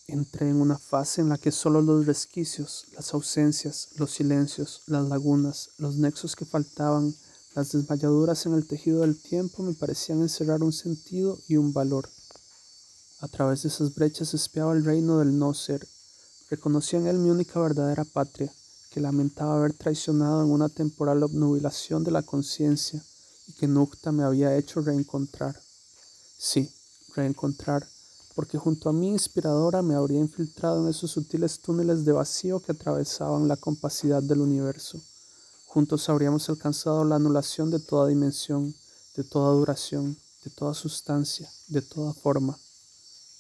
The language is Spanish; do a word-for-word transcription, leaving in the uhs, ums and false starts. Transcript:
Entré en una fase en la que solo los resquicios, las ausencias, los silencios, las lagunas, los nexos que faltaban, las desmayaduras en el tejido del tiempo me parecían encerrar un sentido y un valor. A través de esas brechas espiaba el reino del no ser. Reconocía en él mi única verdadera patria, que lamentaba haber traicionado en una temporal obnubilación de la conciencia y que Nukta me había hecho reencontrar. Sí, reencontrar, porque junto a mi inspiradora me habría infiltrado en esos sutiles túneles de vacío que atravesaban la compacidad del universo. Juntos habríamos alcanzado la anulación de toda dimensión, de toda duración, de toda sustancia, de toda forma.